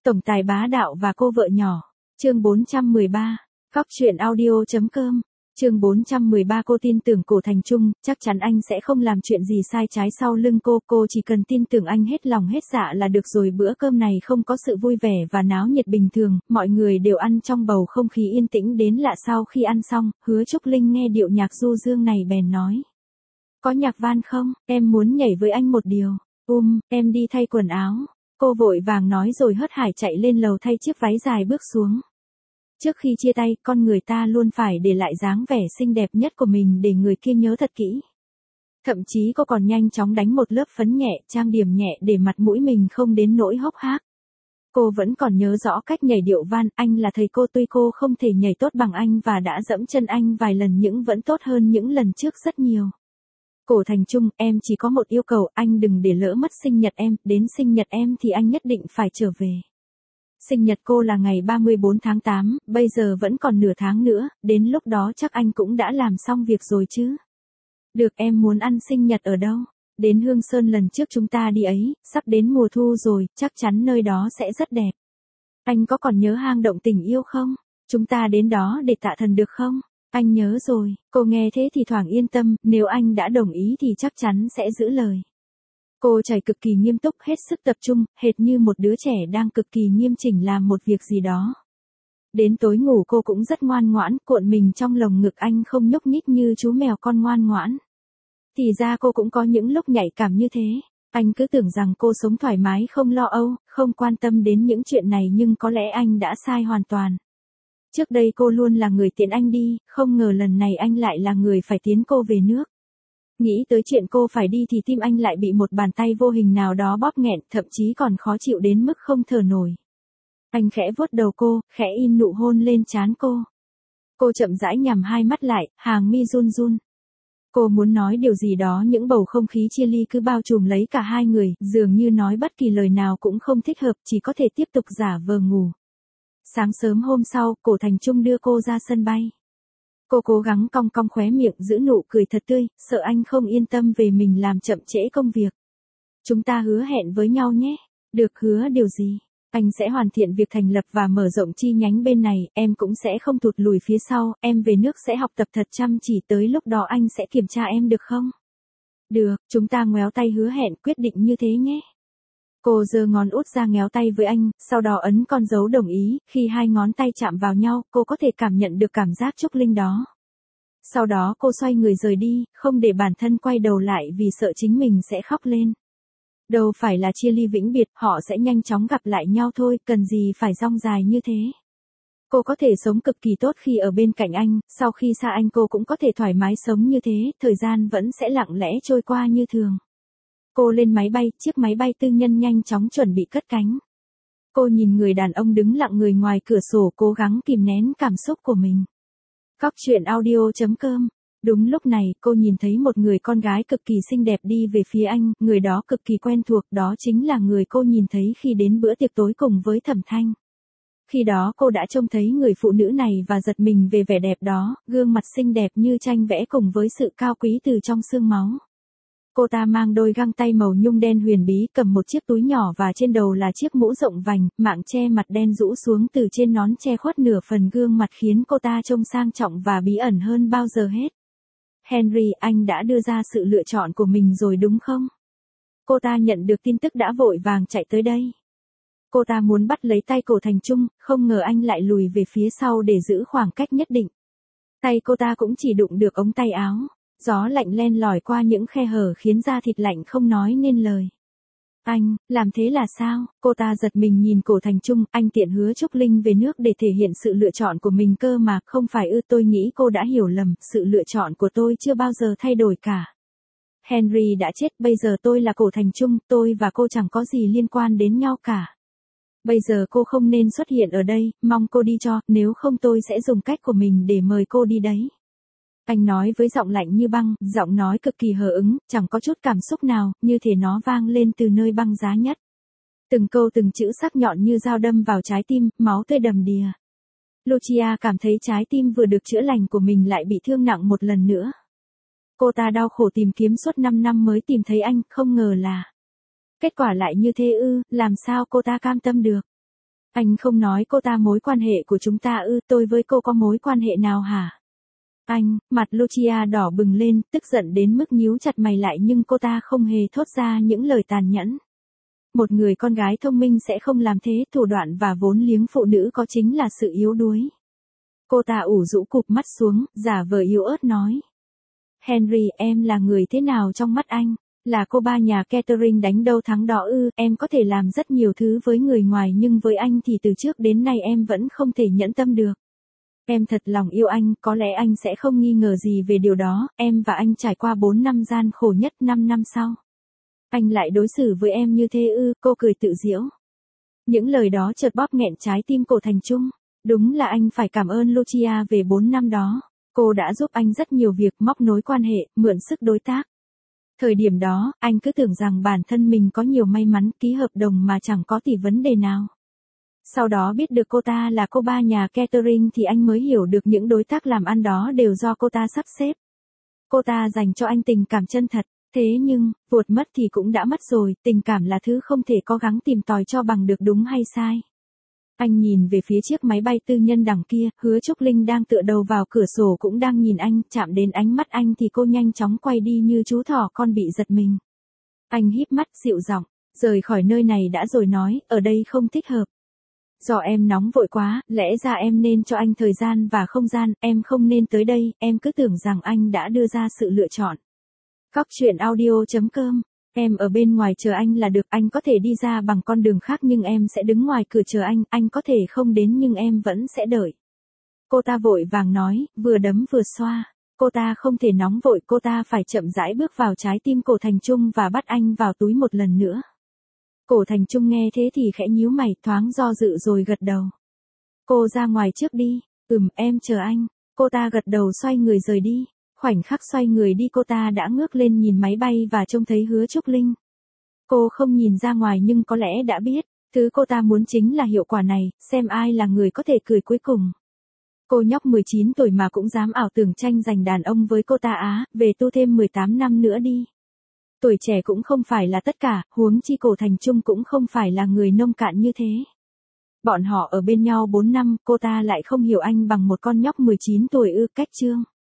Tổng tài bá đạo và cô vợ nhỏ. Chương 413. Cóc truyện audio.com. Chương 413. Cô tin tưởng Cổ Thành Trung, chắc chắn anh sẽ không làm chuyện gì sai trái sau lưng cô chỉ cần tin tưởng anh hết lòng hết dạ là được rồi. Bữa cơm này không có sự vui vẻ và náo nhiệt bình thường, mọi người đều ăn trong bầu không khí yên tĩnh đến lạ. Sau khi ăn xong, Hứa Trúc Linh nghe điệu nhạc du dương này bèn nói. Có nhạc van không, em muốn nhảy với anh một điều. Em đi thay quần áo. Cô vội vàng nói rồi hớt hải chạy lên lầu thay chiếc váy dài bước xuống. Trước khi chia tay, con người ta luôn phải để lại dáng vẻ xinh đẹp nhất của mình để người kia nhớ thật kỹ. Thậm chí cô còn nhanh chóng đánh một lớp phấn nhẹ, trang điểm nhẹ để mặt mũi mình không đến nỗi hốc hác. Cô vẫn còn nhớ rõ cách nhảy điệu van, anh là thầy cô, tuy cô không thể nhảy tốt bằng anh và đã dẫm chân anh vài lần nhưng vẫn tốt hơn những lần trước rất nhiều. Cổ Thành Trung, em chỉ có một yêu cầu, anh đừng để lỡ mất sinh nhật em, đến sinh nhật em thì anh nhất định phải trở về. Sinh nhật cô là ngày 34 tháng 8, bây giờ vẫn còn nửa tháng nữa, đến lúc đó chắc anh cũng đã làm xong việc rồi chứ. Được, em muốn ăn sinh nhật ở đâu? Đến Hương Sơn lần trước chúng ta đi ấy, sắp đến mùa thu rồi, chắc chắn nơi đó sẽ rất đẹp. Anh có còn nhớ hang động tình yêu không? Chúng ta đến đó để tạ thần được không? Anh nhớ rồi, cô nghe thế thì thoảng yên tâm, nếu anh đã đồng ý thì chắc chắn sẽ giữ lời. Cô chảy cực kỳ nghiêm túc, hết sức tập trung, hệt như một đứa trẻ đang cực kỳ nghiêm chỉnh làm một việc gì đó. Đến tối ngủ cô cũng rất ngoan ngoãn, cuộn mình trong lồng ngực anh không nhúc nhích như chú mèo con ngoan ngoãn. Thì ra cô cũng có những lúc nhạy cảm như thế. Anh cứ tưởng rằng cô sống thoải mái không lo âu, không quan tâm đến những chuyện này nhưng có lẽ anh đã sai hoàn toàn. Trước đây cô luôn là người tiễn anh đi, không ngờ lần này anh lại là người phải tiến cô về nước. Nghĩ tới chuyện cô phải đi thì tim anh lại bị một bàn tay vô hình nào đó bóp nghẹn, thậm chí còn khó chịu đến mức không thở nổi. Anh khẽ vuốt đầu cô, khẽ in nụ hôn lên trán cô. Cô chậm rãi nhắm hai mắt lại, hàng mi run run. Cô muốn nói điều gì đó những bầu không khí chia ly cứ bao trùm lấy cả hai người, dường như nói bất kỳ lời nào cũng không thích hợp, chỉ có thể tiếp tục giả vờ ngủ. Sáng sớm hôm sau, Cổ Thành Trung đưa cô ra sân bay. Cô cố gắng cong cong khóe miệng giữ nụ cười thật tươi, sợ anh không yên tâm về mình làm chậm trễ công việc. Chúng ta hứa hẹn với nhau nhé. Được, hứa điều gì? Anh sẽ hoàn thiện việc thành lập và mở rộng chi nhánh bên này, em cũng sẽ không thụt lùi phía sau, em về nước sẽ học tập thật chăm chỉ, tới lúc đó anh sẽ kiểm tra em được không? Được, chúng ta ngoéo tay hứa hẹn, quyết định như thế nhé. Cô giơ ngón út ra ngoéo tay với anh, sau đó ấn con dấu đồng ý, khi hai ngón tay chạm vào nhau, cô có thể cảm nhận được cảm giác Trúc Linh đó. Sau đó cô xoay người rời đi, không để bản thân quay đầu lại vì sợ chính mình sẽ khóc lên. Đâu phải là chia ly vĩnh biệt, họ sẽ nhanh chóng gặp lại nhau thôi, cần gì phải dong dài như thế. Cô có thể sống cực kỳ tốt khi ở bên cạnh anh, sau khi xa anh cô cũng có thể thoải mái sống như thế, thời gian vẫn sẽ lặng lẽ trôi qua như thường. Cô lên máy bay, chiếc máy bay tư nhân nhanh chóng chuẩn bị cất cánh. Cô nhìn người đàn ông đứng lặng người ngoài cửa sổ cố gắng kìm nén cảm xúc của mình. Cóc truyện audio.com. Đúng lúc này, cô nhìn thấy một người con gái cực kỳ xinh đẹp đi về phía anh, người đó cực kỳ quen thuộc, đó chính là người cô nhìn thấy khi đến bữa tiệc tối cùng với Thẩm Thanh. Khi đó cô đã trông thấy người phụ nữ này và giật mình về vẻ đẹp đó, gương mặt xinh đẹp như tranh vẽ cùng với sự cao quý từ trong xương máu. Cô ta mang đôi găng tay màu nhung đen huyền bí, cầm một chiếc túi nhỏ và trên đầu là chiếc mũ rộng vành, mạng che mặt đen rũ xuống từ trên nón che khuất nửa phần gương mặt khiến cô ta trông sang trọng và bí ẩn hơn bao giờ hết. Henry, anh đã đưa ra sự lựa chọn của mình rồi đúng không? Cô ta nhận được tin tức đã vội vàng chạy tới đây. Cô ta muốn bắt lấy tay Cổ Thành Trung, không ngờ anh lại lùi về phía sau để giữ khoảng cách nhất định. Tay cô ta cũng chỉ đụng được ống tay áo. Gió lạnh len lỏi qua những khe hở khiến da thịt lạnh không nói nên lời. Anh, làm thế là sao? Cô ta giật mình nhìn Cổ Thành Trung, anh tiện hứa Trúc Linh về nước để thể hiện sự lựa chọn của mình cơ mà, không phải ư? Tôi nghĩ cô đã hiểu lầm, sự lựa chọn của tôi chưa bao giờ thay đổi cả. Henry đã chết, bây giờ tôi là Cổ Thành Trung, tôi và cô chẳng có gì liên quan đến nhau cả. Bây giờ cô không nên xuất hiện ở đây, mong cô đi cho, nếu không tôi sẽ dùng cách của mình để mời cô đi đấy. Anh nói với giọng lạnh như băng, giọng nói cực kỳ hờ ứng, chẳng có chút cảm xúc nào, như thể nó vang lên từ nơi băng giá nhất. Từng câu từng chữ sắc nhọn như dao đâm vào trái tim, máu tươi đầm đìa. Lucia cảm thấy trái tim vừa được chữa lành của mình lại bị thương nặng một lần nữa. Cô ta đau khổ tìm kiếm suốt 5 năm mới tìm thấy anh, không ngờ là kết quả lại như thế ư, làm sao cô ta cam tâm được. Anh không nói cô ta mối quan hệ của chúng ta ư, tôi với cô có mối quan hệ nào hả? Anh, mặt Lucia đỏ bừng lên, tức giận đến mức nhíu chặt mày lại nhưng cô ta không hề thốt ra những lời tàn nhẫn. Một người con gái thông minh sẽ không làm thế, thủ đoạn và vốn liếng phụ nữ có chính là sự yếu đuối. Cô ta ủ rũ cụp mắt xuống, giả vờ yếu ớt nói. Henry, em là người thế nào trong mắt anh? Là cô ba nhà Catherine đánh đâu thắng đó ư? Em có thể làm rất nhiều thứ với người ngoài nhưng với anh thì từ trước đến nay em vẫn không thể nhẫn tâm được. Em thật lòng yêu anh, có lẽ anh sẽ không nghi ngờ gì về điều đó, em và anh trải qua 4 năm gian khổ nhất 5 năm sau. Anh lại đối xử với em như thế ư? Cô cười tự giễu. Những lời đó chợt bóp nghẹn trái tim Cổ Thành Trung. Đúng là anh phải cảm ơn Lucia về 4 năm đó. Cô đã giúp anh rất nhiều việc, móc nối quan hệ, mượn sức đối tác. Thời điểm đó, anh cứ tưởng rằng bản thân mình có nhiều may mắn, ký hợp đồng mà chẳng có tỉ vấn đề nào. Sau đó biết được cô ta là cô ba nhà Catherine thì anh mới hiểu được những đối tác làm ăn đó đều do cô ta sắp xếp. Cô ta dành cho anh tình cảm chân thật, thế nhưng, vụt mất thì cũng đã mất rồi, tình cảm là thứ không thể cố gắng tìm tòi cho bằng được đúng hay sai. Anh nhìn về phía chiếc máy bay tư nhân đằng kia, Hứa Trúc Linh đang tựa đầu vào cửa sổ cũng đang nhìn anh, chạm đến ánh mắt anh thì cô nhanh chóng quay đi như chú thỏ con bị giật mình. Anh híp mắt dịu giọng, rời khỏi nơi này đã rồi nói, ở đây không thích hợp. Do em nóng vội quá, lẽ ra em nên cho anh thời gian và không gian, em không nên tới đây, em cứ tưởng rằng anh đã đưa ra sự lựa chọn. Cóc truyện audio.com. Em ở bên ngoài chờ anh là được, anh có thể đi ra bằng con đường khác nhưng em sẽ đứng ngoài cửa chờ anh có thể không đến nhưng em vẫn sẽ đợi. Cô ta vội vàng nói, vừa đấm vừa xoa. Cô ta không thể nóng vội, cô ta phải chậm rãi bước vào trái tim Cổ Thành Trung và bắt anh vào túi một lần nữa. Cổ Thành Trung nghe thế thì khẽ nhíu mày, thoáng do dự rồi gật đầu. Cô ra ngoài trước đi, em chờ anh. Cô ta gật đầu xoay người rời đi. Khoảnh khắc xoay người đi cô ta đã ngước lên nhìn máy bay và trông thấy Hứa Trúc Linh. Cô không nhìn ra ngoài nhưng có lẽ đã biết, thứ cô ta muốn chính là hiệu quả này, xem ai là người có thể cười cuối cùng. Cô nhóc 19 tuổi mà cũng dám ảo tưởng tranh giành đàn ông với cô ta á, về tu thêm 18 năm nữa đi. Tuổi trẻ cũng không phải là tất cả, huống chi Cổ Thành Trung cũng không phải là người nông cạn như thế. Bọn họ ở bên nhau 4 năm, cô ta lại không hiểu anh bằng một con nhóc 19 tuổi ư, cách chương.